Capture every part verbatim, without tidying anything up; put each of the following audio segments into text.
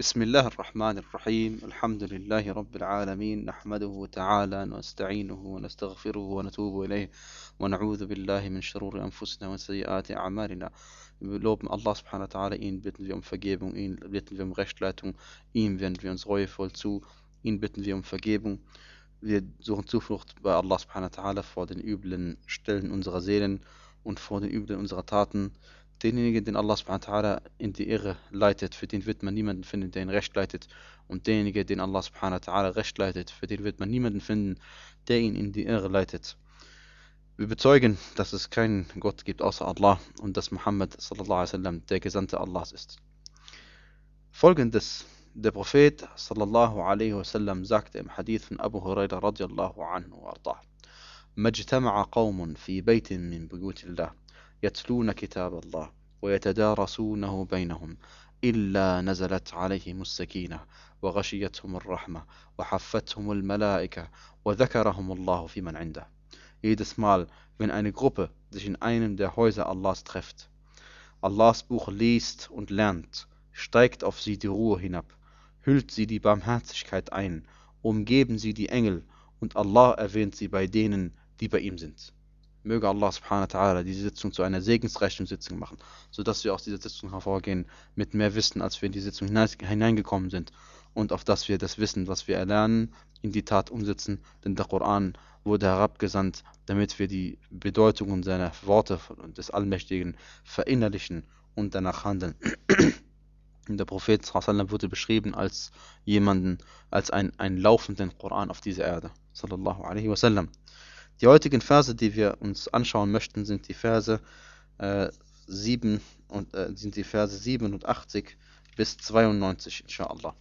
بسم الله الرحمن الرحيم الحمد لله رب العالمين نحمده تعالى ونستعينه ونستغفره ونتوب إليه ونعوذ بالله من شرور أنفسنا وسيئات أعمالنا. Wir loben Allah subhanahu wa ta'ala, ihn bitten wir um Vergebung, ihn bitten wir um Rechtleitung, ihm wenden wir uns reuevoll zu, ihn bitten wir um Vergebung. Wir suchen Zuflucht bei Allah subhanahu wa ta'ala vor den üblen Stellen unserer Seelen und vor den üblen unserer Taten. Denjenigen, den Allah subhanahu wa ta'ala in die Irre leitet, für den wird man niemanden finden, der ihn recht leitet. Und derjenige, den Allah subhanahu wa ta'ala recht leitet, für den wird man niemanden finden, der ihn in die Irre leitet. Wir bezeugen, dass es keinen Gott gibt außer Allah und dass Muhammad sallallahu alaihi wasallam der Gesandte Allahs ist. Folgendes: Der Prophet sallallahu alaihi wasallam sagte im Hadith von Abu Huraira radiallahu anhu wardah: Majtama'a qawmun fi baytin min buyutillah يتلون كتاب الله ويتدارسونه بينهم إلا نزلت عليهم السكينة وغشيتهم الرحمة وحفتهم الملائكة وذكرهم الله في من عنده. Jedes Mal, wenn eine Gruppe sich in einem der Häuser Allahs trifft, Allahs Buch liest und lernt, steigt auf sie die Ruhe hinab, hüllt sie die Barmherzigkeit ein, umgeben sie die Engel und Allah erwähnt sie bei denen, die bei ihm sind. Möge Allah subhanahu wa ta'ala diese Sitzung zu einer segensreichen Sitzung machen, sodass wir aus dieser Sitzung hervorgehen mit mehr Wissen, als wir in die Sitzung hineingekommen sind, und auf dass wir das Wissen, was wir erlernen, in die Tat umsetzen, denn der Koran wurde herabgesandt, damit wir die Bedeutungen seiner Worte des Allmächtigen verinnerlichen und danach handeln. Der Prophet sallallahu alaihi wasallam wurde beschrieben als jemanden, als ein, einen laufenden Koran auf dieser Erde. Sallallahu alaihi wasallam. Die heutigen Verse, die wir uns anschauen möchten, sind die Verse äh, sieben und äh, sind die Verse siebenundachtzig bis zweiundneunzig, inshallah.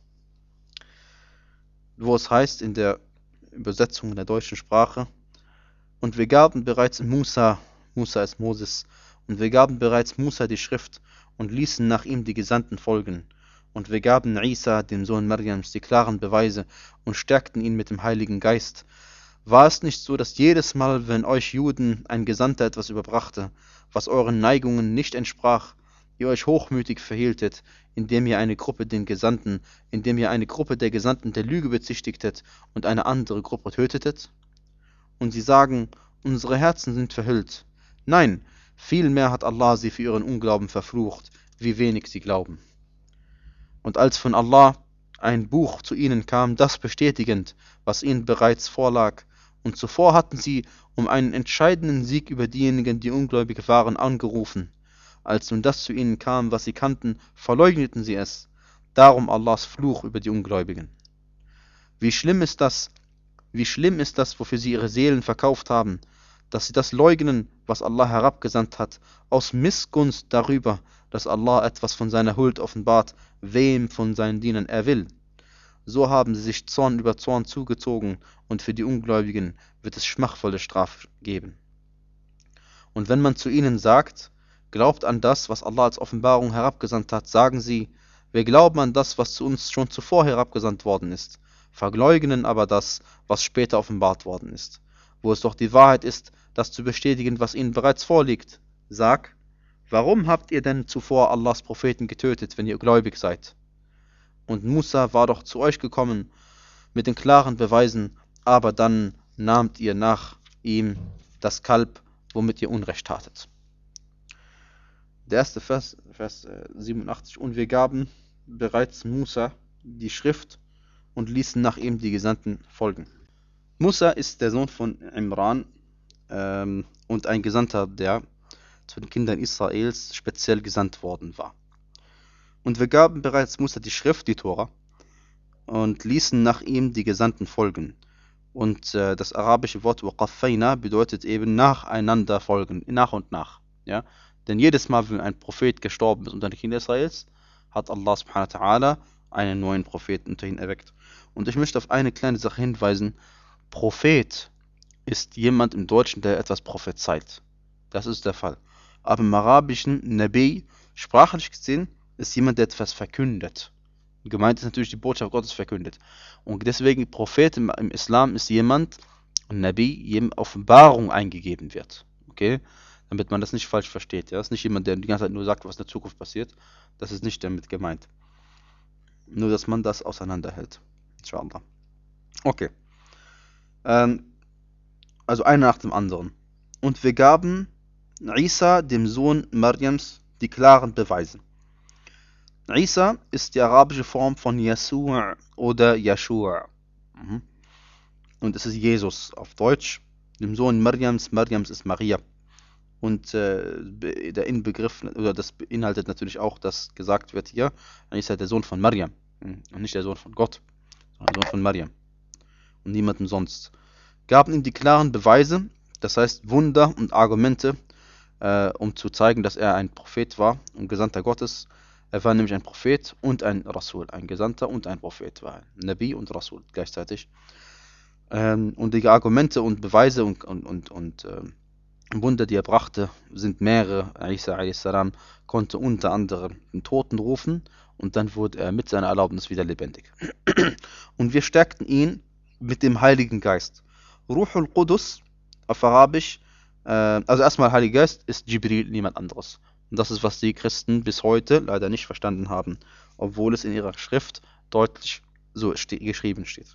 Wo es heißt in der Übersetzung in der deutschen Sprache: Und wir gaben bereits Musa, Musa ist Moses, und wir gaben bereits Musa die Schrift und ließen nach ihm die Gesandten folgen. Und wir gaben Isa, dem Sohn Maryams, die klaren Beweise und stärkten ihn mit dem Heiligen Geist. War es nicht so, dass jedes Mal, wenn euch Juden ein Gesandter etwas überbrachte, was euren Neigungen nicht entsprach, ihr euch hochmütig verhieltet, indem ihr eine Gruppe den Gesandten, indem ihr eine Gruppe der Gesandten der Lüge bezichtigtet und eine andere Gruppe tötetet? Und sie sagen, unsere Herzen sind verhüllt. Nein, vielmehr hat Allah sie für ihren Unglauben verflucht, wie wenig sie glauben. Und als von Allah ein Buch zu ihnen kam, das bestätigend, was ihnen bereits vorlag, und zuvor hatten sie um einen entscheidenden Sieg über diejenigen, die ungläubig waren, angerufen. Als nun das zu ihnen kam, was sie kannten, verleugneten sie es. Darum Allahs Fluch über die Ungläubigen. Wie schlimm ist das, wie schlimm ist das, wofür sie ihre Seelen verkauft haben, dass sie das leugnen, was Allah herabgesandt hat, aus Missgunst darüber, dass Allah etwas von seiner Huld offenbart, wem von seinen Dienern er will. So haben sie sich Zorn über Zorn zugezogen, und für die Ungläubigen wird es schmachvolle Strafe geben. Und wenn man zu ihnen sagt, glaubt an das, was Allah als Offenbarung herabgesandt hat, sagen sie, wir glauben an das, was zu uns schon zuvor herabgesandt worden ist, verleugnen aber das, was später offenbart worden ist. Wo es doch die Wahrheit ist, das zu bestätigen, was ihnen bereits vorliegt. Sag, warum habt ihr denn zuvor Allahs Propheten getötet, wenn ihr gläubig seid? Und Musa war doch zu euch gekommen mit den klaren Beweisen, aber dann nahmt ihr nach ihm das Kalb, womit ihr Unrecht tatet. Der erste Vers, Vers siebenundachtzig: Und wir gaben bereits Musa die Schrift und ließen nach ihm die Gesandten folgen. Musa ist der Sohn von Imran ähm, und ein Gesandter, der zu den Kindern Israels speziell gesandt worden war. Und wir gaben bereits Musa die Schrift, die Tora, und ließen nach ihm die Gesandten folgen. Und äh, das arabische Wort waqaffayna bedeutet eben nacheinander folgen, nach und nach. Ja? Denn jedes Mal, wenn ein Prophet gestorben ist unter den Kindern Israels, hat Allah subhanahu wa ta'ala einen neuen Propheten unter ihnen erweckt. Und ich möchte auf eine kleine Sache hinweisen. Prophet ist jemand im Deutschen, der etwas prophezeit. Das ist der Fall. Aber im Arabischen, Nabi, sprachlich gesehen, ist jemand, der etwas verkündet. Gemeint ist natürlich die Botschaft Gottes verkündet. Und deswegen Prophet im, im Islam ist jemand, Nabi, jedem Offenbarung eingegeben wird. Okay? Damit man das nicht falsch versteht. Ja? Das ist nicht jemand, der die ganze Zeit nur sagt, was in der Zukunft passiert. Das ist nicht damit gemeint. Nur, dass man das auseinanderhält. Inshallah. Okay. Ähm, also einer nach dem anderen. Und wir gaben Isa, dem Sohn Mariams, die klaren Beweise. Isa ist die arabische Form von Yasur oder Yashua. Mhm. Und es ist Jesus auf Deutsch. Dem Sohn Mariams, Mariams ist Maria. Und äh, der Inbegriff, oder das beinhaltet natürlich auch, dass gesagt wird hier, Isa der Sohn von Mariam. Und nicht der Sohn von Gott, sondern der Sohn von Mariam. Und niemandem sonst. Gaben ihm die klaren Beweise, das heißt Wunder und Argumente, äh, um zu zeigen, dass er ein Prophet war und Gesandter Gottes. Er war nämlich ein Prophet und ein Rasul, ein Gesandter und ein Prophet, war ein Nabi und Rasul gleichzeitig. Ähm, und die Argumente und Beweise und, und, und, und äh, Wunder, die er brachte, sind mehrere. Isa a s. konnte unter anderem den Toten rufen und dann wurde er mit seiner Erlaubnis wieder lebendig. Und wir stärkten ihn mit dem Heiligen Geist. Ruhul Qudus auf Arabisch, äh, also erstmal Heiliger Geist ist Jibril, niemand anderes. Und das ist, was die Christen bis heute leider nicht verstanden haben, obwohl es in ihrer Schrift deutlich so ste geschrieben steht.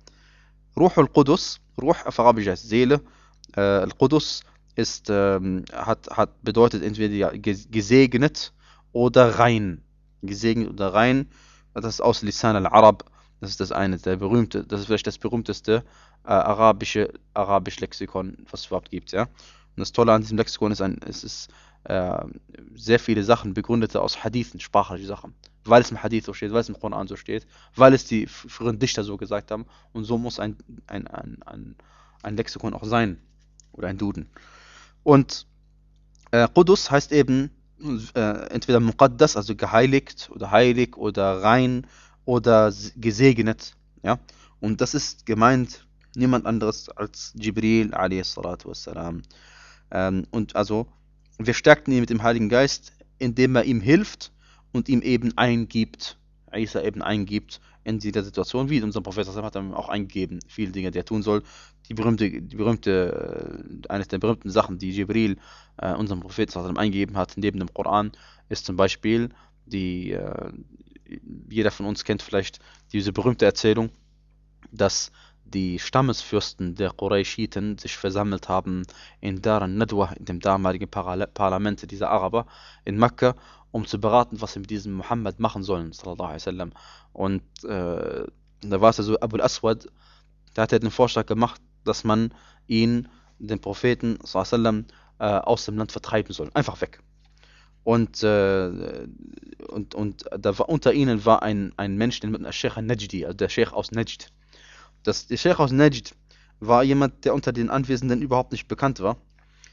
Ruhul Qudus, Ruh auf Arabisch heißt Seele, äh, Al-Qudus ist, ähm, hat, hat bedeutet entweder gesegnet oder rein. Gesegnet oder rein, das ist aus Lisan al-Arab, das ist das eine, der berühmte, das ist vielleicht das berühmteste äh, arabische, arabisch Lexikon, was es überhaupt gibt, ja. Und das Tolle an diesem Lexikon ist, ein, es ist äh, sehr viele Sachen begründete aus Hadithen, sprachliche Sachen. Weil es im Hadith so steht, weil es im Koran so steht, weil es die früheren Dichter so gesagt haben. Und so muss ein, ein, ein, ein, ein Lexikon auch sein. Oder ein Duden. Und äh, Qudus heißt eben äh, entweder Muqaddas, also geheiligt oder heilig oder rein oder gesegnet. Ja? Und das ist gemeint niemand anderes als Jibril alayhi salatu wassalam. Ähm, und also wir stärkten ihn mit dem Heiligen Geist, indem er ihm hilft und ihm eben eingibt, Isa eben eingibt in dieser Situation, wie unser Prophet hat er auch eingegeben, viele Dinge, die er tun soll. Die berühmte, die berühmte, eines der berühmten Sachen, die Jibril äh, unserem Prophet eingegeben hat, neben dem Koran, ist zum Beispiel die, äh, jeder von uns kennt vielleicht diese berühmte Erzählung, dass die Stammesfürsten der Qurayshiten sich versammelt haben in Dar al-Nadwa, in dem damaligen Parlament dieser Araber in Mekka, um zu beraten, was sie mit diesem Muhammad machen sollen, sallallahu alaihi wasallam. Und äh, da war es also Abu al-Aswad, da hat er den Vorschlag gemacht, dass man ihn, den Propheten, sallallahu alaihi wasallam, äh, aus dem Land vertreiben soll. Einfach weg. Und, äh, und, und da war, unter ihnen war ein, ein Mensch, den mit der Sheikh al-Najdi, also der Sheikh aus Najd. Das, der Sheikh aus Najd war jemand, der unter den Anwesenden überhaupt nicht bekannt war.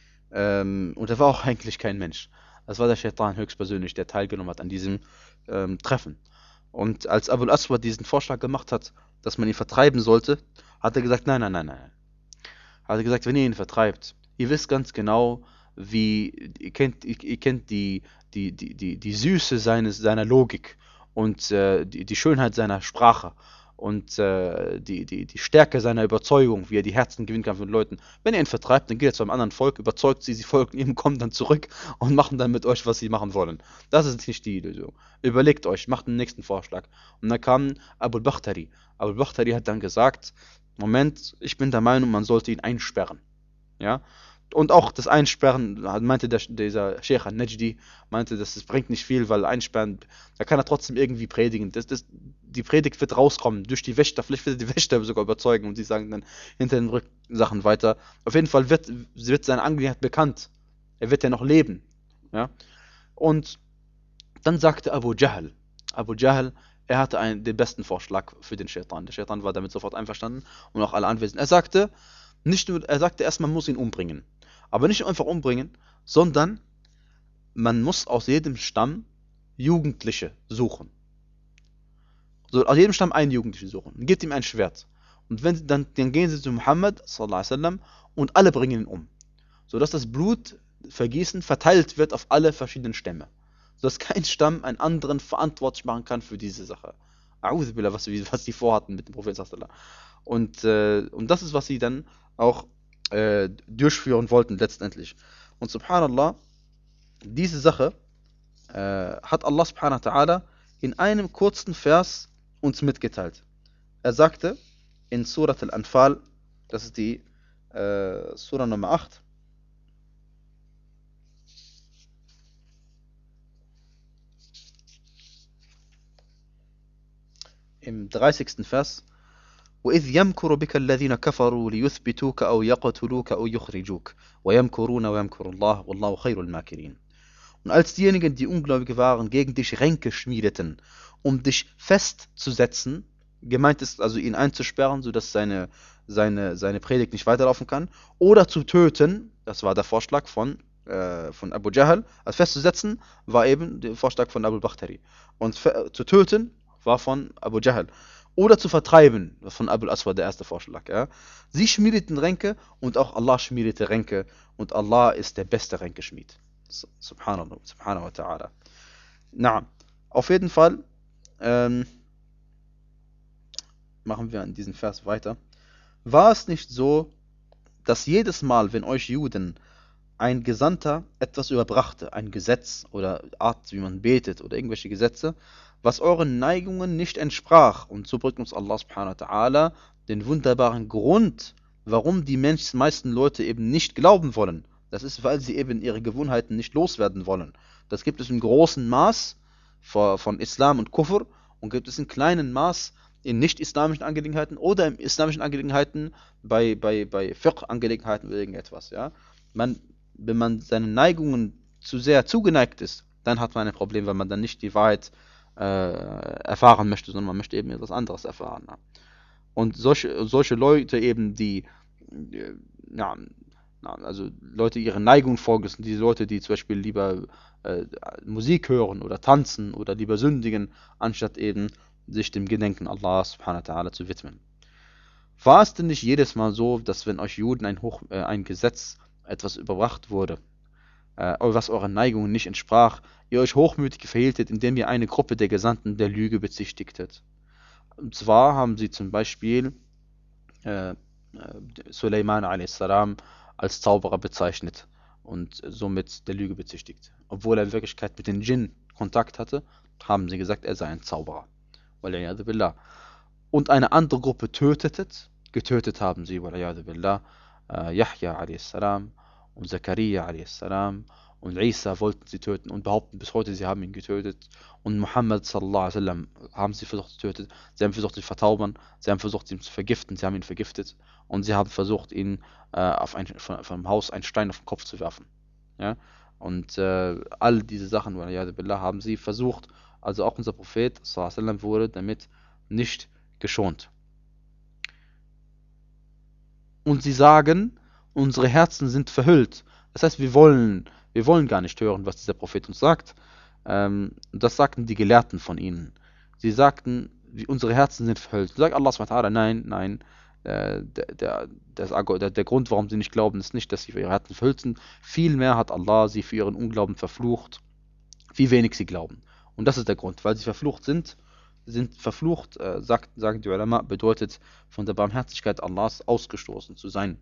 Ähm, und er war auch eigentlich kein Mensch. Das war der Shaitan höchstpersönlich, der teilgenommen hat an diesem ähm, Treffen. Und als Abu al-Aswad diesen Vorschlag gemacht hat, dass man ihn vertreiben sollte, hat er gesagt, nein, nein, nein, nein. Hat er gesagt, wenn ihr ihn vertreibt, ihr wisst ganz genau, wie, ihr kennt, ihr, ihr kennt die, die, die, die, die Süße seines, seiner Logik und äh, die, die Schönheit seiner Sprache und äh, die, die, die Stärke seiner Überzeugung, wie er die Herzen gewinnen kann von den Leuten. Wenn ihr ihn vertreibt, dann geht er zu einem anderen Volk, überzeugt sie, sie folgen ihm, kommen dann zurück und machen dann mit euch, was sie machen wollen. Das ist nicht die Lösung. Überlegt euch, macht den nächsten Vorschlag. Und dann kam Abu al-Bakhtari. Abu al-Bakhtari hat dann gesagt, Moment, ich bin der Meinung, man sollte ihn einsperren. Ja? Und auch das Einsperren, meinte der, dieser Sheikh al-Najdi, meinte, das, das bringt nicht viel, weil Einsperren, da kann er trotzdem irgendwie predigen. Das, das, die Predigt wird rauskommen, durch die Wächter, vielleicht wird er die Wächter sogar überzeugen und die sagen dann hinter den Rücksachen weiter. Auf jeden Fall wird, wird seine Angelegenheit bekannt. Er wird ja noch leben. Ja? Und dann sagte Abu Jahl, Abu Jahl, er hatte einen, den besten Vorschlag für den Shaitan. Der Shaitan war damit sofort einverstanden und auch alle Anwesenden. Er sagte, nicht nur, er sagte erst, man muss ihn umbringen. Aber nicht einfach umbringen, sondern man muss aus jedem Stamm Jugendliche suchen. So, aus jedem Stamm einen Jugendlichen suchen. Und gibt ihm ein Schwert. Und wenn sie dann, dann gehen sie zu Muhammad sallallahu alaihi wasallam und alle bringen ihn um. Sodass das Blutvergießen verteilt wird auf alle verschiedenen Stämme. Sodass kein Stamm einen anderen verantwortlich machen kann für diese Sache. A'udhu billah, was, was die vorhatten mit dem Propheten sallallahu alaihi wasallam. Und, äh, und das ist, was sie dann auch äh, durchführen wollten letztendlich. Und subhanallah, diese Sache äh, hat Allah subhanahu wa ta'ala in einem kurzen Vers uns mitgeteilt. Er sagte in Surat al-Anfal, das ist die äh, Surah Nummer acht, im dreißigsten Vers: وإذ يمكر بك الذين كفروا ليثبتوك أو يقتلوك أو يخرجوك ويمكرون ويمكر الله والله خير الماكرين. Und als diejenigen, die Ungläubige waren, gegen dich Ränke schmiedeten, um dich festzusetzen, gemeint ist also ihn einzusperren, sodass seine, seine, seine Predigt nicht weiterlaufen kann, oder zu töten, das war der Vorschlag von, äh, von Abu Jahl, also festzusetzen war eben der Vorschlag von Abu Bakhtari. Und zu töten war von Abu Jahl. Oder zu vertreiben, von Abu al-Aswad der erste Vorschlag. Ja. Sie schmiedeten Ränke und auch Allah schmiedete Ränke und Allah ist der beste Ränkeschmied. Subhanallah, subhanahu wa ta'ala. Na, auf jeden Fall ähm, machen wir an diesem Vers weiter. War es nicht so, dass jedes Mal, wenn euch Juden ein Gesandter etwas überbrachte, ein Gesetz oder Art, wie man betet oder irgendwelche Gesetze, was euren Neigungen nicht entsprach, und so bringt uns Allah subhanahu wa ta'ala den wunderbaren Grund, warum die meisten Leute eben nicht glauben wollen. Das ist, weil sie eben ihre Gewohnheiten nicht loswerden wollen. Das gibt es im großen Maß von Islam und Kufr und gibt es in kleinen Maß in nicht-islamischen Angelegenheiten oder in islamischen Angelegenheiten bei, bei, bei Fiqh-Angelegenheiten oder irgendetwas. Ja? Man, wenn man seinen Neigungen zu sehr zugeneigt ist, dann hat man ein Problem, weil man dann nicht die Wahrheit äh, erfahren möchte, sondern man möchte eben etwas anderes erfahren. Ja? Und solche, solche Leute eben, die äh, ja, also Leute ihre Neigung folgen, die Leute, die zum Beispiel lieber äh, Musik hören oder tanzen oder lieber sündigen, anstatt eben sich dem Gedenken Allah subhanahu wa ta'ala zu widmen. War es denn nicht jedes Mal so, dass wenn euch Juden ein, Hoch, äh, ein Gesetz, etwas überbracht wurde, äh, was euren Neigungen nicht entsprach, ihr euch hochmütig verhieltet, indem ihr eine Gruppe der Gesandten der Lüge bezichtigtet? Und zwar haben sie zum Beispiel äh, Suleiman a s. als Zauberer bezeichnet und somit der Lüge bezichtigt. Obwohl er in Wirklichkeit mit den Djinn Kontakt hatte, haben sie gesagt, er sei ein Zauberer. Und eine andere Gruppe tötetet, getötet haben sie, Yahya a s. und Zakaria a s. und Isa wollten sie töten und behaupten bis heute, sie haben ihn getötet. Und Muhammad sallallahu alaihi wasallam haben sie versucht zu töten. Sie haben versucht, ihn zu verzaubern. Sie haben versucht, ihn zu vergiften. Sie haben ihn vergiftet. Und sie haben versucht, ihn äh, auf ein, von, von einem Haus einen Stein auf den Kopf zu werfen. Ja? Und äh, all diese Sachen, billah, haben sie versucht. Also auch unser Prophet sallallahu alaihi wasallam wurde damit nicht geschont. Und sie sagen, unsere Herzen sind verhüllt. Das heißt, wir wollen, wir wollen gar nicht hören, was dieser Prophet uns sagt. Ähm, das sagten die Gelehrten von ihnen. Sie sagten, unsere Herzen sind verhüllt. Sagt Allah subhanahu wa ta'ala, nein, nein. Äh, der, der, der, der Grund, warum sie nicht glauben, ist nicht, dass sie für ihre Herzen verhüllt sind. Vielmehr hat Allah sie für ihren Unglauben verflucht, wie wenig sie glauben. Und das ist der Grund, weil sie verflucht sind. Sind verflucht, äh, sagt, sagen die Ulama, bedeutet von der Barmherzigkeit Allahs ausgestoßen zu sein.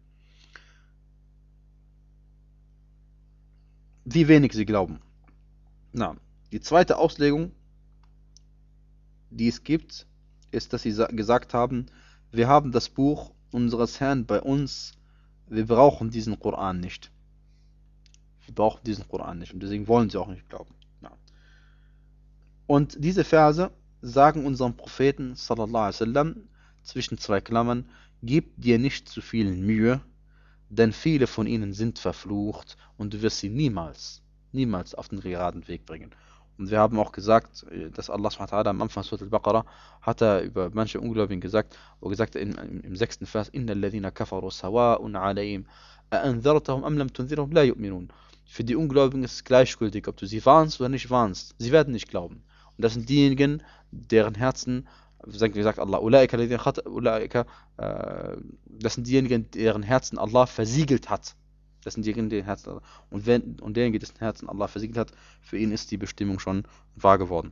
Wie wenig sie glauben. Na, die zweite Auslegung, die es gibt, ist, dass sie gesagt haben, wir haben das Buch unseres Herrn bei uns, wir brauchen diesen Koran nicht. Wir brauchen diesen Koran nicht und deswegen wollen sie auch nicht glauben. Na. Und diese Verse sagen unserem Propheten sallallahu alaihi wasallam zwischen zwei Klammern, gib dir nicht zu viel Mühe, denn viele von ihnen sind verflucht und du wirst sie niemals, niemals auf den geraden Weg bringen. Und wir haben auch gesagt, dass Allah subhanahu wa ta'ala am Anfang Surah Al-Baqarah hat er über manche Ungläubigen gesagt, wo gesagt im, im sechsten Vers, Innal ladhina kafaru sawa'un alayhim a'anzartahum am lam tunzirhum la yu'minun. Für die Ungläubigen ist es gleichgültig, ob du sie warnst oder nicht warnst. Sie werden nicht glauben. Und das sind diejenigen, deren Herzen, wie gesagt Allah, ulaika, ulaika, äh, das sind diejenigen, deren Herzen Allah versiegelt hat. Das sind diejenigen, deren Herzen, und, wenn, und derjenige, dessen Herzen Allah versiegelt hat, für ihn ist die Bestimmung schon wahr geworden.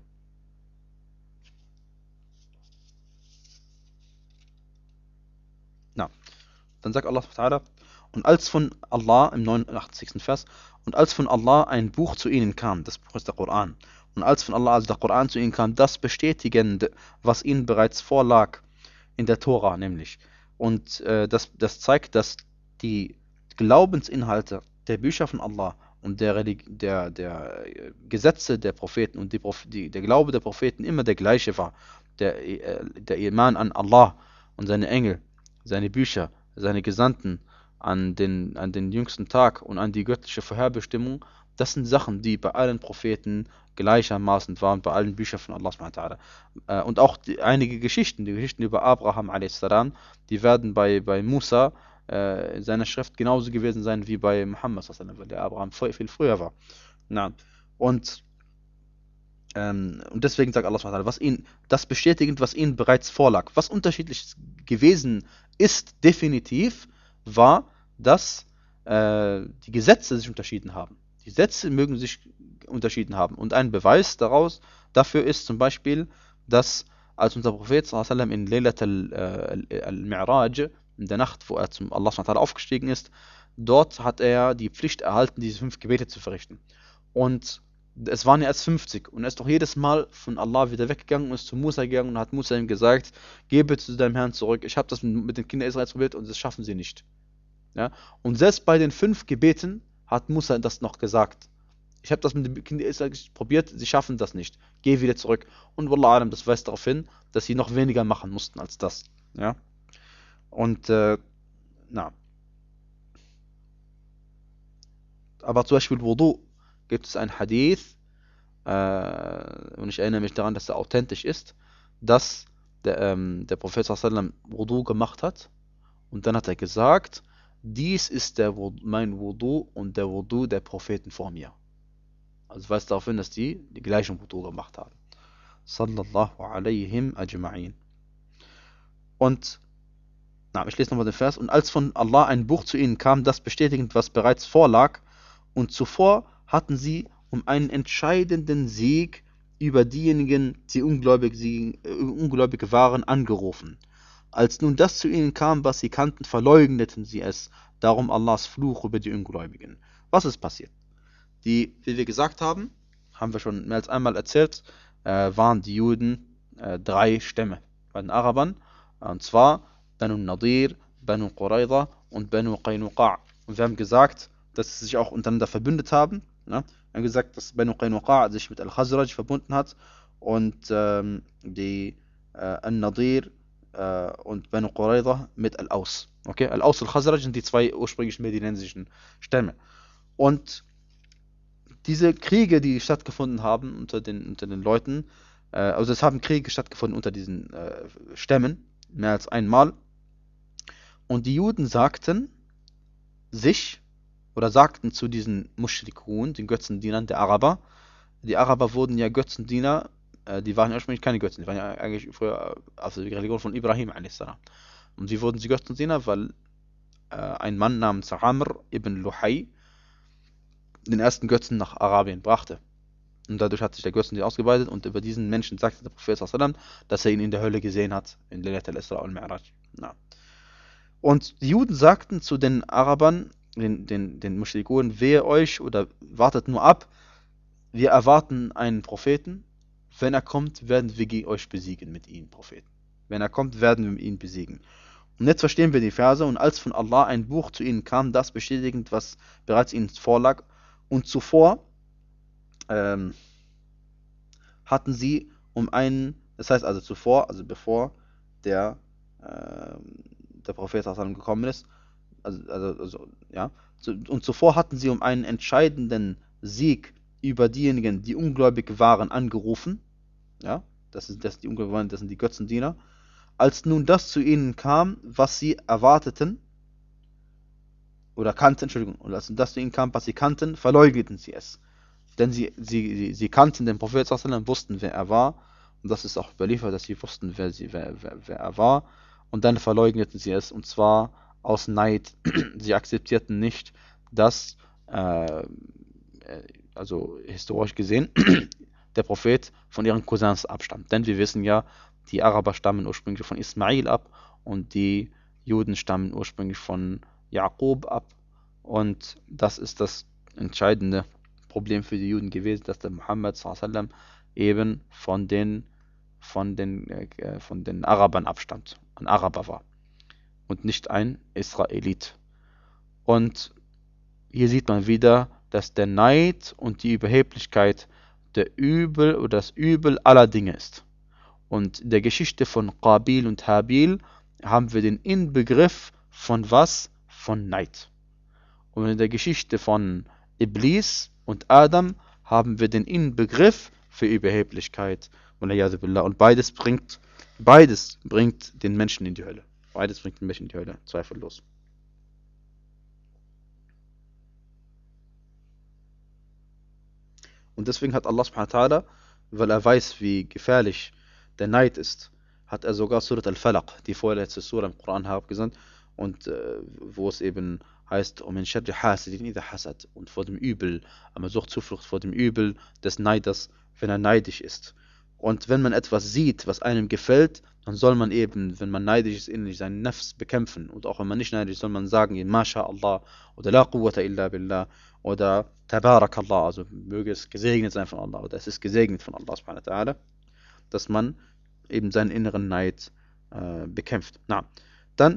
Na, dann sagt Allah, und als von Allah, im neunundachtzigsten Vers, und als von Allah ein Buch zu ihnen kam, das Buch ist der Koran, Und als von Allah, also der Koran zu ihnen kam, das bestätigend, was ihnen bereits vorlag in der Tora nämlich. Und äh, das, das zeigt, dass die Glaubensinhalte der Bücher von Allah und der, Relig der, der äh, Gesetze der Propheten und die Proph die, der Glaube der Propheten immer der gleiche war. Der, äh, der Iman an Allah und seine Engel, seine Bücher, seine Gesandten, an den, an den jüngsten Tag und an die göttliche Vorherbestimmung, das sind Sachen, die bei allen Propheten gleichermaßen waren, bei allen Büchern von Allah subhanahu wa ta'ala. Äh, Und auch die, einige Geschichten, die Geschichten über Abraham a s, die werden bei, bei Musa äh, in seiner Schrift genauso gewesen sein wie bei Muhammad, weil der Abraham viel früher war. Na, und, ähm, und deswegen sagt Allah subhanahu wa ta'ala, was ihnen, das bestätigend, was ihnen bereits vorlag. Was unterschiedlich gewesen ist, definitiv, war, dass äh, die Gesetze sich unterschieden haben. Die Gesetze mögen sich unterschieden haben. Und ein Beweis daraus, dafür ist zum Beispiel, dass als unser Prophet sallallahu alaihi wasallam in Laylat al-Mi'raj, in der Nacht, wo er zum Allah subhanahu wa ta'ala aufgestiegen ist, dort hat er die Pflicht erhalten, diese fünf Gebete zu verrichten. Und es waren ja erst fünfzig und er ist doch jedes Mal von Allah wieder weggegangen und ist zu Musa gegangen und hat Musa ihm gesagt, geh bitte zu deinem Herrn zurück, ich habe das mit den Kindern Israels probiert und das schaffen sie nicht. Ja? Und selbst bei den fünf Gebeten hat Musa das noch gesagt. Ich habe das mit den Kindern Israels probiert, sie schaffen das nicht. Geh wieder zurück. Und Wallah alam, das weist darauf hin, dass sie noch weniger machen mussten als das. Ja? Und, äh, na. Aber zum Beispiel Wudu gibt es ein Hadith, äh, und ich erinnere mich daran, dass er authentisch ist, dass der, ähm, der Prophet sallallahu alaihi wasallam Wudu gemacht hat und dann hat er gesagt, dies ist der, mein Wudu und der Wudu der Propheten vor mir. Also weist darauf hin, dass die die gleichen Wudu gemacht haben. Sallallahu alaihim ajma'in. Und, na, ich lese nochmal den Vers. Und als von Allah ein Buch zu ihnen kam, das bestätigend, was bereits vorlag, und zuvor hatten sie um einen entscheidenden Sieg über diejenigen, die ungläubig, sie, äh, ungläubig waren, angerufen. Als nun das zu ihnen kam, was sie kannten, verleugneten sie es. Darum Allahs Fluch über die Ungläubigen. Was ist passiert? Die, wie wir gesagt haben, haben wir schon mehr als einmal erzählt, äh, waren die Juden äh, drei Stämme bei den Arabern. Und zwar Banu Nadir, Banu Qurayza und Banu Qaynuqa'. Und wir haben gesagt, dass sie sich auch untereinander verbündet haben. Ne? Wir haben gesagt, dass Banu Qaynuqa' sich mit Al-Khazraj verbunden hat und ähm, die äh, Al-Nadir äh, und Banu Qurayza mit Al-Aus. Okay? Al-Aus und Al-Khazraj sind die zwei ursprünglich medinensischen Stämme. Und diese Kriege, die stattgefunden haben unter den, unter den Leuten, äh, also es haben Kriege stattgefunden unter diesen äh, Stämmen, mehr als einmal. Und die Juden sagten sich, oder sagten zu diesen Mushrikun, den Götzendienern der Araber, die Araber wurden ja Götzendiener, äh, die waren ja ursprünglich keine Götzen, die waren ja eigentlich früher, also die Religion von Ibrahim a s. Und wie wurden sie Götzendiener? Weil äh, ein Mann namens Amr ibn Luhay den ersten Götzen nach Arabien brachte. Und dadurch hat sich der Götzendienst ausgeweitet und über diesen Menschen sagte der Prophet sallallahu alaihi wasallam, dass er ihn in der Hölle gesehen hat, in Laylat al-Isra al-Mi'raj. Ja. Und die Juden sagten zu den Arabern, den, den, den Mushrikunen, wehe euch oder wartet nur ab, wir erwarten einen Propheten, wenn er kommt, werden wir euch besiegen mit ihm, Propheten. Wenn er kommt, werden wir ihn besiegen. Und jetzt verstehen wir die Verse, und als von Allah ein Buch zu ihnen kam, das bestätigend, was bereits ihnen vorlag, und zuvor ähm, hatten sie um einen, das heißt also zuvor, also bevor der, äh, der Prophet gekommen ist, also, also, also ja, und zuvor hatten sie um einen entscheidenden Sieg über diejenigen, die ungläubig waren, angerufen, ja, das sind das die ungläubig waren, das sind die Götzendiener. Als nun das zu ihnen kam, was sie erwarteten, oder kannten, Entschuldigung, und als das zu ihnen kam, was sie kannten, verleugneten sie es. Denn sie, sie, sie, sie kannten den Prophet sallallahu alaihi wasallam, wussten, wer er war, und das ist auch überliefert, dass sie wussten, wer, sie, wer, wer, wer er war, und dann verleugneten sie es, und zwar aus Neid. Sie akzeptierten nicht, dass, äh, also historisch gesehen, der Prophet von ihren Cousins abstammt. Denn wir wissen ja, die Araber stammen ursprünglich von Ismail ab, und die Juden stammen ursprünglich von Jakob ab, und das ist das entscheidende Problem für die Juden gewesen, dass der Muhammad sallallahu alaihi wasallam eben von den, von den, äh, von den Arabern abstammt, ein Araber war und nicht ein Israelit. Und hier sieht man wieder, dass der Neid und die Überheblichkeit der Übel oder das Übel aller Dinge ist. Und in der Geschichte von Qabil und Habil haben wir den Inbegriff von was? Von Neid. Und in der Geschichte von Iblis und Adam haben wir den Inbegriff für Überheblichkeit. Und beides bringt, beides bringt den Menschen in die Hölle. Beides bringt den Menschen in die Hölle, zweifellos. Und deswegen hat Allah subhanahu wa ta'ala, weil er weiß, wie gefährlich der Neid ist, hat er sogar Surat al-Falaq, die vorletzte Surah im Koran, herabgesandt, und äh, wo es eben heißt, um in Sharri Hasidin idha hasad, und vor dem Übel, man sucht Zuflucht vor dem Übel des Neiders, wenn er neidisch ist. Und wenn man etwas sieht, was einem gefällt, dann soll man eben, wenn man neidisch ist, innerlich seinen Nafs bekämpfen. Und auch wenn man nicht neidisch ist, soll man sagen, Masha Allah, oder La Quwwata illa billah, oder Tabarak Allah, also möge es gesegnet sein von Allah, oder es ist gesegnet von Allah subhanahu wa ta'ala, dass man eben seinen inneren Neid äh, bekämpft. Na, dann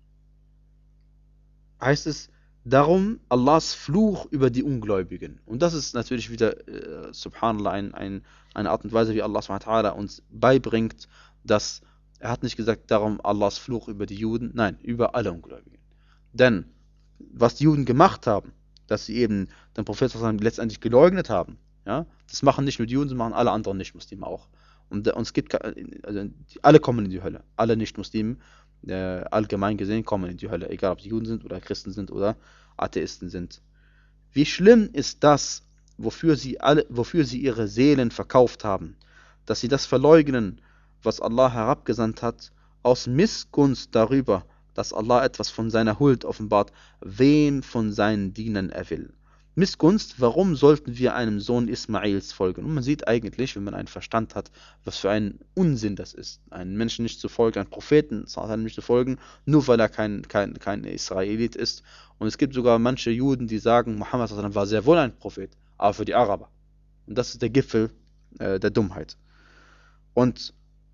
heißt es darum Allahs Fluch über die Ungläubigen. Und das ist natürlich wieder, äh, subhanallah, ein, ein, eine Art und Weise, wie Allah subhanahu wa ta'ala uns beibringt, dass er hat nicht gesagt, darum Allahs Fluch über die Juden, nein, über alle Ungläubigen. Denn was die Juden gemacht haben, dass sie eben den Propheten letztendlich geleugnet haben, ja, das machen nicht nur die Juden, das machen alle anderen Nicht-Muslime auch. Und, und es gibt, also alle kommen in die Hölle, alle Nicht-Muslime, äh, allgemein gesehen, kommen in die Hölle, egal ob sie Juden sind oder Christen sind oder Atheisten sind. Wie schlimm ist das, wofür sie, alle, wofür sie ihre Seelen verkauft haben, dass sie das verleugnen, was Allah herabgesandt hat, aus Missgunst darüber, dass Allah etwas von seiner Huld offenbart, wem von seinen Dienern er will. Missgunst, warum sollten wir einem Sohn Ismails folgen? Und man sieht eigentlich, wenn man einen Verstand hat, was für ein Unsinn das ist, einen Menschen nicht zu folgen, einen Propheten nicht zu folgen, nur weil er kein, kein, kein Israelit ist. Und es gibt sogar manche Juden, die sagen, Muhammad war sehr wohl ein Prophet, aber für die Araber. Und das ist der Gipfel äh, der Dummheit. Und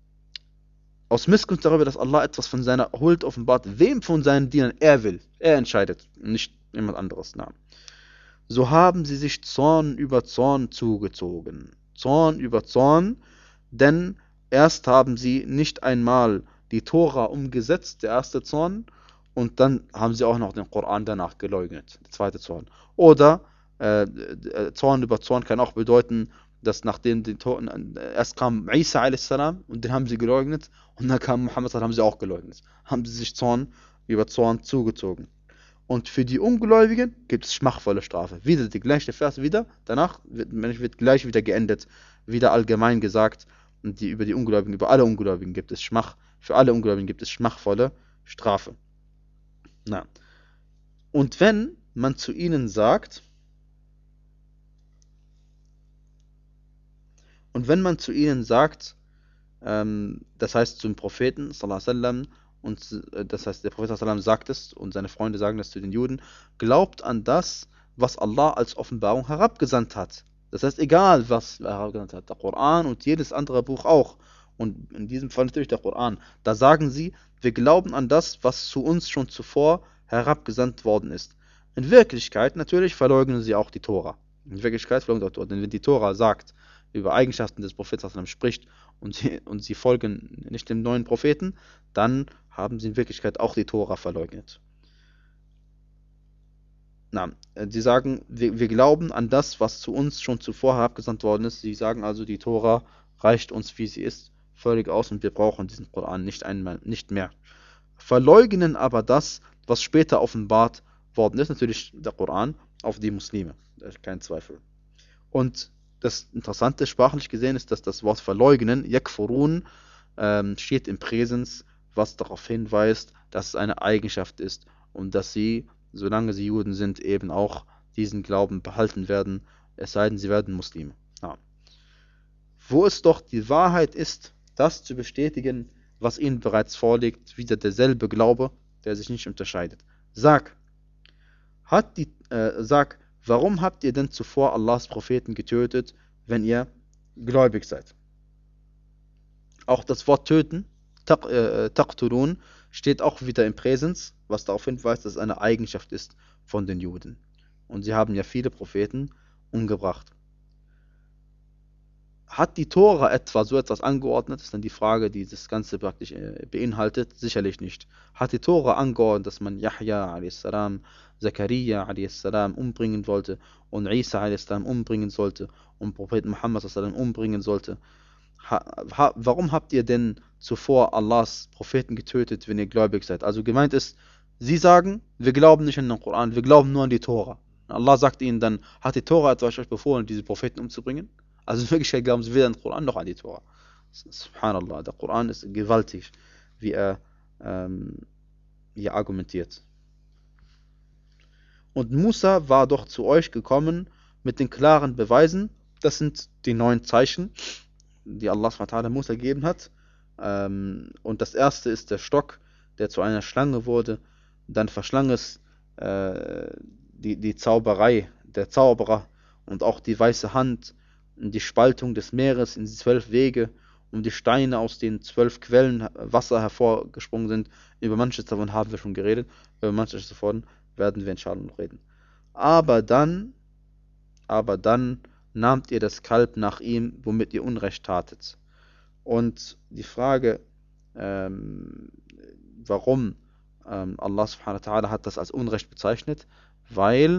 aus Missgunst darüber, dass Allah etwas von seiner Huld offenbart, wem von seinen Dienern er will. Er entscheidet, nicht jemand anderes. Na. So haben sie sich Zorn über Zorn zugezogen. Zorn über Zorn, denn erst haben sie nicht einmal die Tora umgesetzt, der erste Zorn, und dann haben sie auch noch den Koran danach geleugnet, der zweite Zorn. Oder äh, Zorn über Zorn kann auch bedeuten, dass nachdem die Toten, erst kam Isa a s. Und den haben sie geleugnet, und dann kam Muhammad, haben sie auch geleugnet. Haben sie sich Zorn über Zorn zugezogen. Und für die Ungläubigen gibt es schmachvolle Strafe. Wieder die gleiche Vers, wieder, danach wird, wird gleich wieder geendet, wieder allgemein gesagt, und die, über die Ungläubigen, über alle Ungläubigen gibt es Schmach, für alle Ungläubigen gibt es schmachvolle Strafe. Na. Und wenn man zu ihnen sagt, Und wenn man zu ihnen sagt, ähm, das heißt zum Propheten, sallallahu alaihi wasallam, und äh, das heißt der Prophet sallallahu alaihi wasallam sagt es und seine Freunde sagen das zu den Juden, glaubt an das, was Allah als Offenbarung herabgesandt hat. Das heißt, egal was er herabgesandt hat, der Koran und jedes andere Buch auch, und in diesem Fall natürlich der Koran, da sagen sie, wir glauben an das, was zu uns schon zuvor herabgesandt worden ist. In Wirklichkeit natürlich verleugnen sie auch die Tora. In Wirklichkeit verleugnen sie auch die Tora, denn wenn die Tora sagt, über Eigenschaften des Propheten spricht und sie, und sie folgen nicht dem neuen Propheten, dann haben sie in Wirklichkeit auch die Tora verleugnet. Na, sie sagen, wir, wir glauben an das, was zu uns schon zuvor herabgesandt worden ist. Sie sagen also, die Tora reicht uns, wie sie ist, völlig aus, und wir brauchen diesen Koran nicht einmal, nicht mehr. Verleugnen aber das, was später offenbart worden ist, natürlich der Koran, auf die Muslime. Da ist kein Zweifel. Und das Interessante sprachlich gesehen ist, dass das Wort verleugnen, yakfurun, ähm, steht im Präsens, was darauf hinweist, dass es eine Eigenschaft ist und dass sie, solange sie Juden sind, eben auch diesen Glauben behalten werden, es sei denn, sie werden Muslime. Ja. Wo es doch die Wahrheit ist, das zu bestätigen, was ihnen bereits vorliegt, wieder derselbe Glaube, der sich nicht unterscheidet. Sag, hat die, äh, sag, warum habt ihr denn zuvor Allahs Propheten getötet, wenn ihr gläubig seid? Auch das Wort töten, taq, äh, taqtulun, steht auch wieder im Präsens, was darauf hinweist, dass es eine Eigenschaft ist von den Juden. Und sie haben ja viele Propheten umgebracht. Hat die Tora etwa so etwas angeordnet? Das ist dann die Frage, die das Ganze praktisch äh, beinhaltet. Sicherlich nicht. Hat die Tora angeordnet, dass man Yahya a s. Zakaria a s. umbringen wollte und Isa a s. umbringen sollte und Prophet Muhammad a s. umbringen sollte? Ha, ha, warum habt ihr denn zuvor Allahs Propheten getötet, wenn ihr gläubig seid? Also gemeint ist, sie sagen, wir glauben nicht an den Koran, wir glauben nur an die Tora. Allah sagt ihnen dann, hat die Tora etwas euch befohlen, diese Propheten umzubringen? Also in Wirklichkeit glauben sie weder an den Koran noch an die Tora. Subhanallah, der Koran ist gewaltig, wie er ähm, hier argumentiert. Und Musa war doch zu euch gekommen mit den klaren Beweisen. Das sind die neun Zeichen, die Allah subhanahu wa ta'ala Musa gegeben hat. Ähm, und das erste ist der Stock, der zu einer Schlange wurde. Dann verschlang es äh, die, die Zauberei der Zauberer und auch die weiße Hand, die Spaltung des Meeres in zwölf Wege und die Steine, aus denen zwölf Quellen Wasser hervorgesprungen sind. Über manches davon haben wir schon geredet, über manches davon werden wir inshallah noch reden. Aber dann, aber dann nahmt ihr das Kalb nach ihm, womit ihr Unrecht tatet. Und die Frage, ähm, warum ähm, Allah subhanahu wa ta'ala hat das als Unrecht bezeichnet, weil,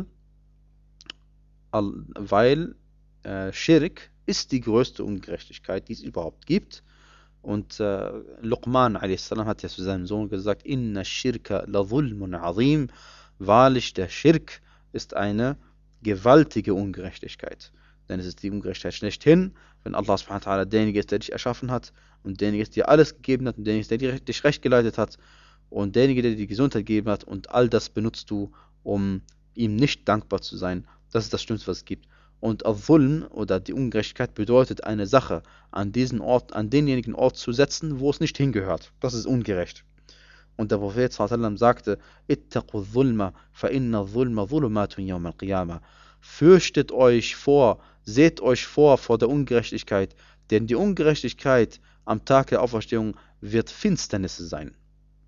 weil äh, Schirk ist die größte Ungerechtigkeit, die es überhaupt gibt. Und äh, Luqman a s. hat ja zu seinem Sohn gesagt, Inna shirka la dhulmun azim. Wahrlich, der Schirk ist eine gewaltige Ungerechtigkeit. Denn es ist die Ungerechtigkeit schlechthin, wenn Allah subhanahu wa ta'ala derjenige ist, der dich erschaffen hat und derjenige ist, der dir alles gegeben hat und derjenige ist, der dich recht geleitet hat und derjenige, der dir die Gesundheit gegeben hat und all das benutzt du, um ihm nicht dankbar zu sein. Das ist das Schlimmste, was es gibt. Und Al-Dhulm oder die Ungerechtigkeit bedeutet, eine Sache an diesen Ort, an denjenigen Ort zu setzen, wo es nicht hingehört. Das ist ungerecht. Und der Prophet sallallahu alaihi wasallam sagte, Ittaqu dhulma, fa inna dhulma dhulumatun yawm al-qiyamah. Fürchtet euch vor, seht euch vor vor der Ungerechtigkeit, denn die Ungerechtigkeit am Tag der Auferstehung wird Finsternisse sein.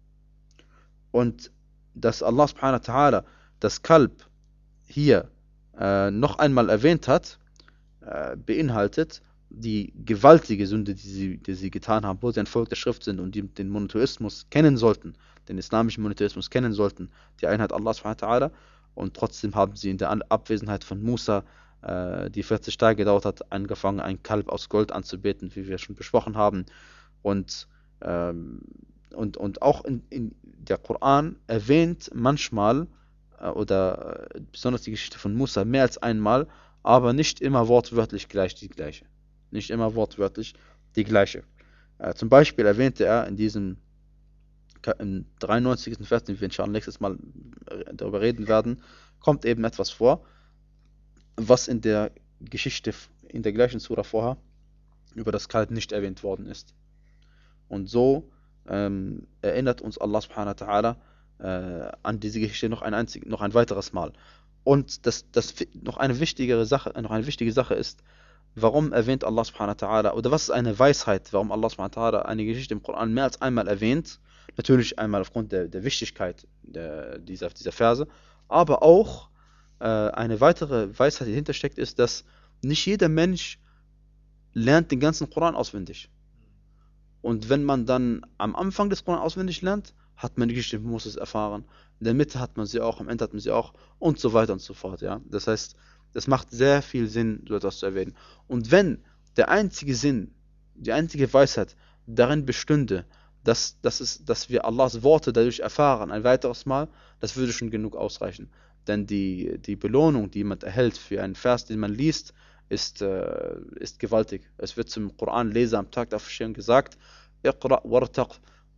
Und dass Allah subhanahu wa ta'ala das Kalb hier äh, noch einmal erwähnt hat, äh, beinhaltet die gewaltige Sünde, die sie, die sie getan haben, wo sie ein Volk der Schrift sind und die den Monotheismus kennen sollten, den islamischen Monotheismus kennen sollten, die Einheit Allah subhanahu wa ta'ala, und trotzdem haben sie in der Abwesenheit von Musa, äh, die vierzig Tage gedauert hat, angefangen, ein Kalb aus Gold anzubeten, wie wir schon besprochen haben. Und, ähm, und, und auch in, in der Koran erwähnt manchmal, äh, oder äh, besonders die Geschichte von Musa, mehr als einmal, aber nicht immer wortwörtlich gleich die gleiche. Nicht immer wortwörtlich die gleiche. Äh, zum Beispiel erwähnte er in diesem im dreiundneunzigsten Vers, den wir inshallah nächstes Mal darüber reden werden, kommt eben etwas vor, was in der Geschichte, in der gleichen Surah vorher, über das Kalb nicht erwähnt worden ist. Und so ähm, erinnert uns Allah subhanahu wa ta'ala äh, an diese Geschichte noch ein, einzig, noch ein weiteres Mal. Und das, das noch eine wichtigere Sache, noch eine wichtige Sache ist, warum erwähnt Allah subhanahu wa ta'ala, oder was ist eine Weisheit, warum Allah subhanahu wa ta'ala eine Geschichte im Koran mehr als einmal erwähnt. Natürlich einmal aufgrund der, der Wichtigkeit der, dieser, dieser Verse, aber auch äh, eine weitere Weisheit, die dahinter steckt, ist, dass nicht jeder Mensch lernt den ganzen Koran auswendig. Und wenn man dann am Anfang des Koran auswendig lernt, hat man die Geschichte von Moses erfahren. In der Mitte hat man sie auch, am Ende hat man sie auch und so weiter und so fort. Ja? Das heißt, es macht sehr viel Sinn, so etwas zu erwähnen. Und wenn der einzige Sinn, die einzige Weisheit darin bestünde, dass, dass, es, dass wir Allahs Worte dadurch erfahren, ein weiteres Mal, das würde schon genug ausreichen. Denn die, die Belohnung, die jemand erhält für einen Vers, den man liest, ist, äh, ist gewaltig. Es wird zum Koranleser am Tag der Auferstehung gesagt, Iqra wartaq,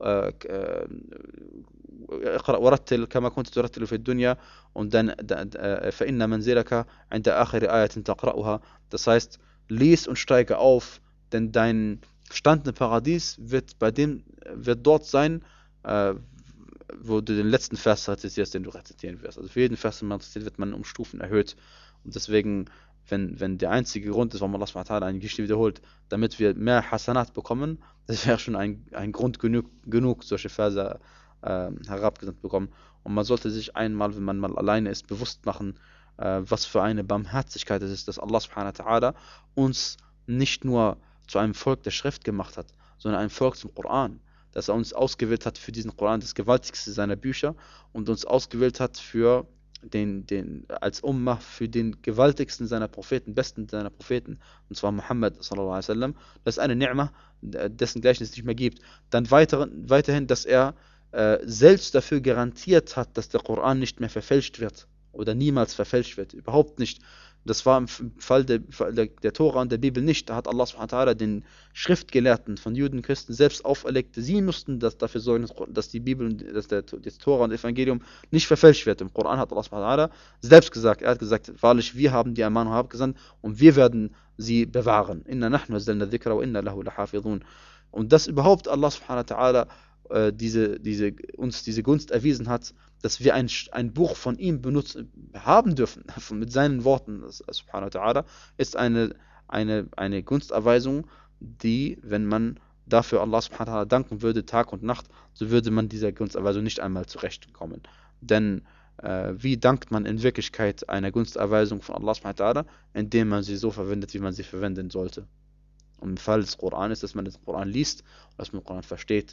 اقرأ ورتل كما كنت ترتل في الدنيا und dann فإن منزلك عند آخر آية تقرأها. Das heißt, lies und steige auf, denn dein Stand im Paradies wird bei dem wird dort sein, äh, wo du den letzten Vers rezitierst, den du rezitieren wirst. Also für jeden Vers, den man rezitiert, wird man um Stufen erhöht. Und deswegen, wenn, wenn der einzige Grund ist, warum Allah subhanahu wa ta'ala eine Geschichte wiederholt, damit wir mehr Hasanat bekommen, das wäre schon ein, ein Grund genug, genug solche Verse äh, herabgesandt bekommen. Und man sollte sich einmal, wenn man mal alleine ist, bewusst machen, äh, was für eine Barmherzigkeit es ist, dass Allah subhanahu wa ta'ala uns nicht nur zu einem Volk der Schrift gemacht hat, sondern ein Volk zum Koran. Dass er uns ausgewählt hat für diesen Koran, das gewaltigste seiner Bücher, und uns ausgewählt hat für den, den, als Ummah für den gewaltigsten seiner Propheten, besten seiner Propheten, und zwar Muhammad sallallahu alaihi wasallam. Das ist eine Ni'mah, dessen gleichen es nicht mehr gibt. Dann weiter, weiterhin, dass er äh, selbst dafür garantiert hat, dass der Koran nicht mehr verfälscht wird oder niemals verfälscht wird, überhaupt nicht. Das war im Fall der, der, der Tora und der Bibel nicht. Da hat Allah subhanahu wa ta'ala den Schriftgelehrten von Juden und Christen selbst auferlegt. Sie mussten das dafür sorgen, dass die Bibel, dass der, das Tora und das Evangelium nicht verfälscht wird. Im Koran hat Allah subhanahu wa ta'ala selbst gesagt, er hat gesagt, wahrlich, wir haben die Ermahnung abgesandt und wir werden sie bewahren. Inna nahnu nazzalna dhikra wa inna lahu lahafidhun. Und dass überhaupt Allah subhanahu wa ta'ala äh, diese, diese, uns diese Gunst erwiesen hat, dass wir ein, ein Buch von ihm benutzen, haben dürfen, mit seinen Worten, subhanahu wa ta'ala, ist eine, eine, eine Gunsterweisung, die, wenn man dafür Allah subhanahu wa ta'ala danken würde, Tag und Nacht, so würde man dieser Gunsterweisung nicht einmal zurechtkommen. Denn äh, wie dankt man in Wirklichkeit einer Gunsterweisung von Allah subhanahu wa ta'ala, indem man sie so verwendet, wie man sie verwenden sollte. Und im Fall des Koran ist, dass man den Koran liest und dass man den Koran versteht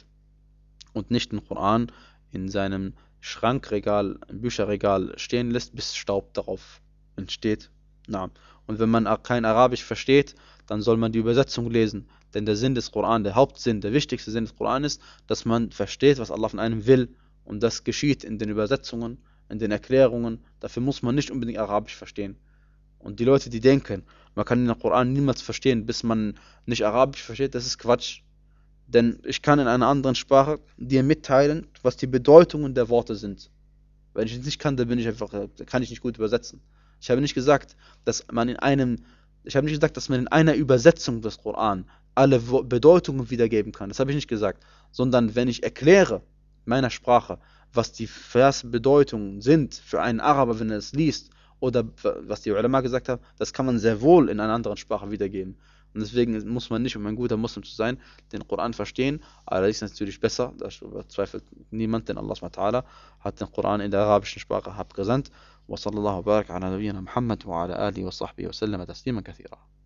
und nicht den Koran in seinem Schrankregal, im Bücherregal stehen lässt, bis Staub darauf entsteht. Na. Und wenn man kein Arabisch versteht, dann soll man die Übersetzung lesen. Denn der Sinn des Koran, der Hauptsinn, der wichtigste Sinn des Koran ist, dass man versteht, was Allah von einem will. Und das geschieht in den Übersetzungen, in den Erklärungen. Dafür muss man nicht unbedingt Arabisch verstehen. Und die Leute, die denken, man kann den Koran niemals verstehen, bis man nicht Arabisch versteht, das ist Quatsch. Denn ich kann in einer anderen Sprache dir mitteilen, was die Bedeutungen der Worte sind. Wenn ich es nicht kann, dann bin ich einfach, kann ich nicht gut übersetzen. Ich habe nicht gesagt, dass man in einem, ich habe nicht gesagt, dass man in einer Übersetzung des Koran alle Bedeutungen wiedergeben kann. Das habe ich nicht gesagt. Sondern wenn ich erkläre meiner Sprache, was die Versbedeutungen sind für einen Araber, wenn er es liest, oder was die Ulama gesagt haben, das kann man sehr wohl in einer anderen Sprache wiedergeben. Und deswegen muss man nicht, um ein guter Muslim zu sein, den Koran verstehen. Allerdings ist es natürlich besser, da zweifelt niemand, denn Allah subhanahu wa ta'ala hat den Koran in der arabischen Sprache abgesandt. Wa sallallahu baraka ala nabiyyina Muhammad wa ala alihi wa sahbihi wa sallama taslima kathira.